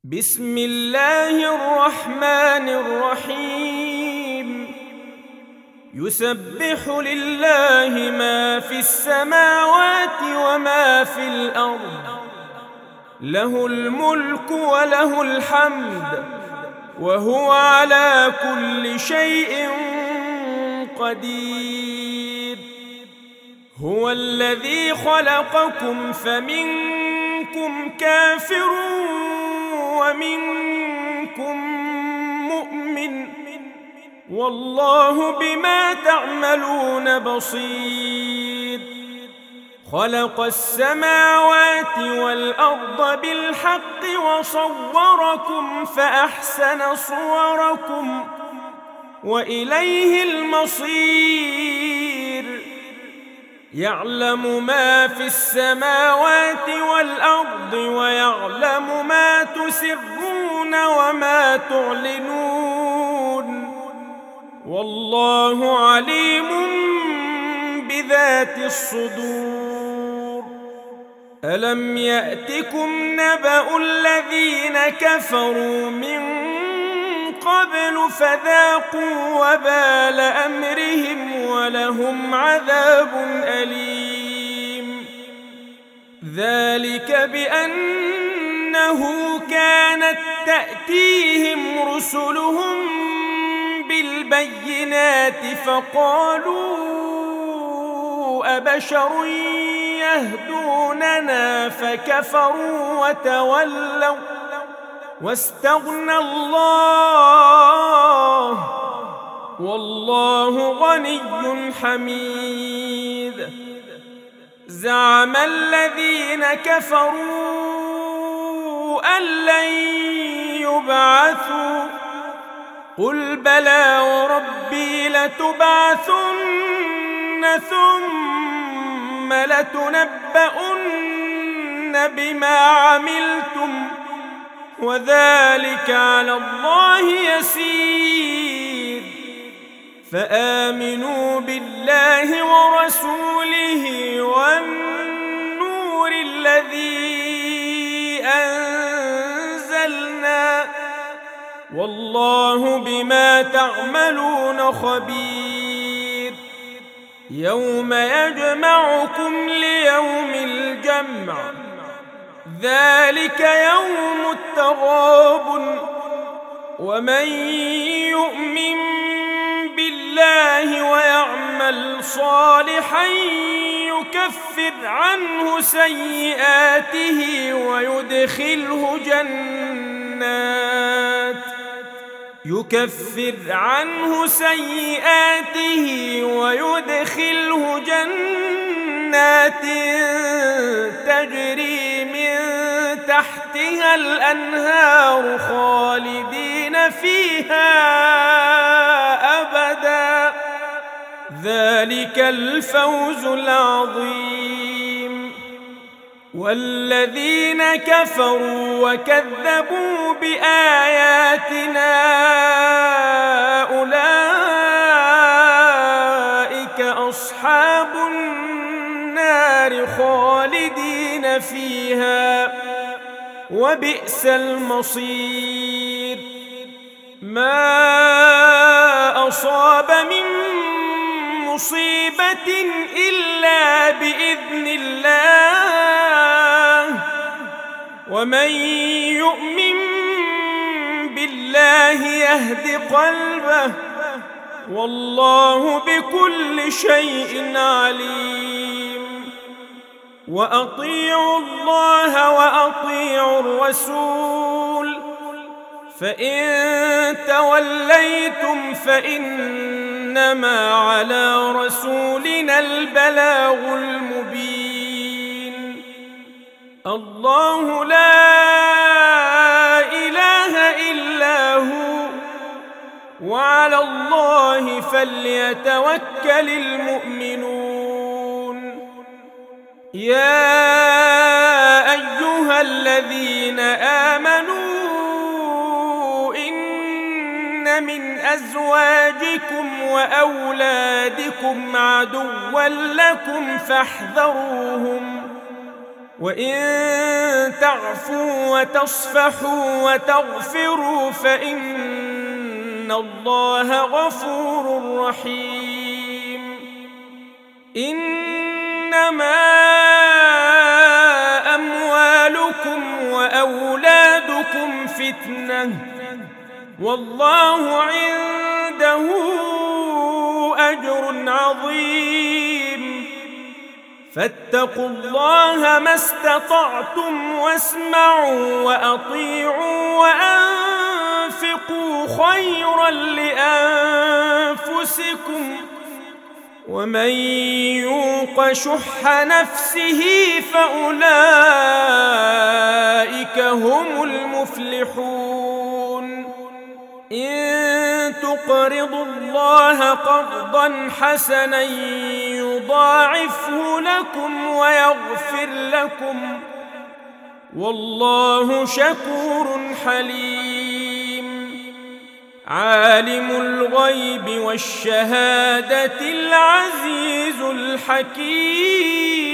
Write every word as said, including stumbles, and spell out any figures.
بسم الله الرحمن الرحيم. يسبح لله ما في السماوات وما في الأرض، له الملك وله الحمد، وهو على كل شيء قدير. هو الذي خلقكم فمنكم كافر ومنكم مؤمن، والله بما تعملون بصير. خلق السماوات والأرض بالحق وصوركم فأحسن صوركم وإليه المصير. يعلم ما في السماوات والأرض ويعلم ما تسرون وما تعلنون، والله عليم بذات الصدور. ألم يأتكم نبأ الذين كفروا من قبل فذاقوا وبال أمرهم ولهم عذاب أليم. ذلك بأنه كانت تأتيهم رسلهم بالبينات فقالوا أبشر يهدوننا فكفروا وتولوا واستغنى الله، والله غني حميد. زعم الذين كفروا أن لن يبعثوا، قل بلى وربي لتبعثن ثم لتنبؤن بما عملتم وذلك على الله يسير. فآمنوا بالله ورسوله والنور الذي أنزلنا، والله بما تعملون خبير. يوم يجمعكم ليوم الجمع، ذلك يوم التغابن. ومن يؤمن بالله ويعمل صالحا يكفر عنه سيئاته ويدخله جنات يكفر عنه سيئاته ويدخله جنات تجري من تحتها الأنهار خالدين فيها أبدا، ذلك الفوز العظيم. والذين كفروا وكذبوا بآياتنا أولئك أصحاب النار خالدين فيها وبئس المصير. ما أصاب من مصيبة إلا بإذن الله، ومن يؤمن بالله يهد قلبه، والله بكل شيء عليم. وأطيعوا الله وأطيعوا الرسول، فإن توليتم فإنما على رسولنا البلاغ المبين. الله لا إله إلا هو، وعلى الله فليتوكل المؤمنون. يا أيها الذين آمنوا إن من أزواجكم وأولادكم عدوا لكم فاحذروهم وإن تعفوا وتصفحوا وتغفروا فإن الله غفور رحيم. إنما أموالكم وأولادكم فتنة والله عنده أجر عظيم. فاتقوا الله ما استطعتم واسمعوا وأطيعوا وأنفقوا خيرا لأنفسكم ومن يوق شح نفسه فأولئك هم المفلحون. إن تقرضوا الله قرضا حسنا يضاعفه لكم ويغفر لكم والله شكور حليم. عالم الغيب والشهادة العزيز الحكيم.